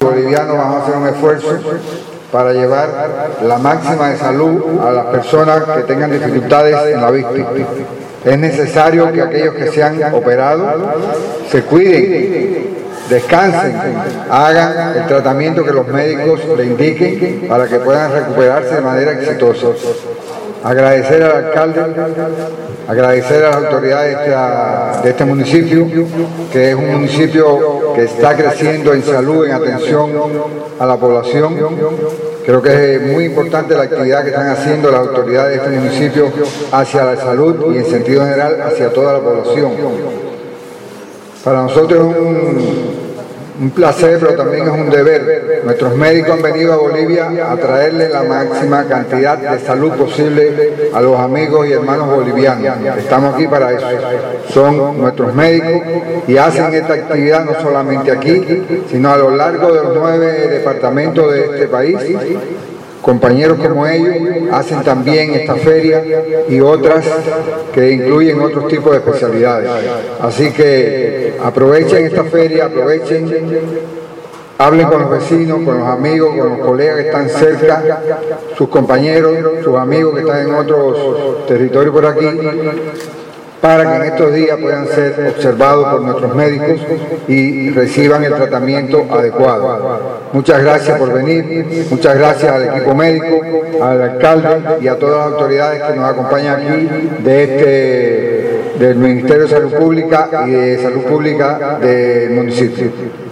bolivianos vamos a hacer un esfuerzo para llevar la máxima de salud a las personas que tengan dificultades en la vista. Es necesario que aquellos que se han operado se cuiden, descansen, hagan el tratamiento que los médicos le indiquen para que puedan recuperarse de manera exitosa. Agradecer al alcalde, agradecer a las autoridades de este municipio, que es un municipio que está creciendo en salud, en atención a la población. Creo que es muy importante la actividad que están haciendo las autoridades de este municipio hacia la salud y en sentido general hacia toda la población. Para nosotros es un placer, pero también es un deber. Nuestros médicos han venido a Bolivia a traerle la máxima cantidad de salud posible a los amigos y hermanos bolivianos. Estamos aquí para eso. Son nuestros médicos y hacen esta actividad no solamente aquí, sino a lo largo de los 9 departamentos de este país. Compañeros como ellos hacen también esta feria y otras que incluyen otros tipos de especialidades. Así que aprovechen esta feria, aprovechen, hablen con los vecinos, con los amigos, con los colegas que están cerca, sus compañeros, sus amigos que están en otros territorios por aquí, para que en estos días puedan ser observados por nuestros médicos y reciban el tratamiento adecuado. Muchas gracias por venir, muchas gracias al equipo médico, al alcalde y a todas las autoridades que nos acompañan aquí del Ministerio de Salud Pública y de Salud Pública del municipio.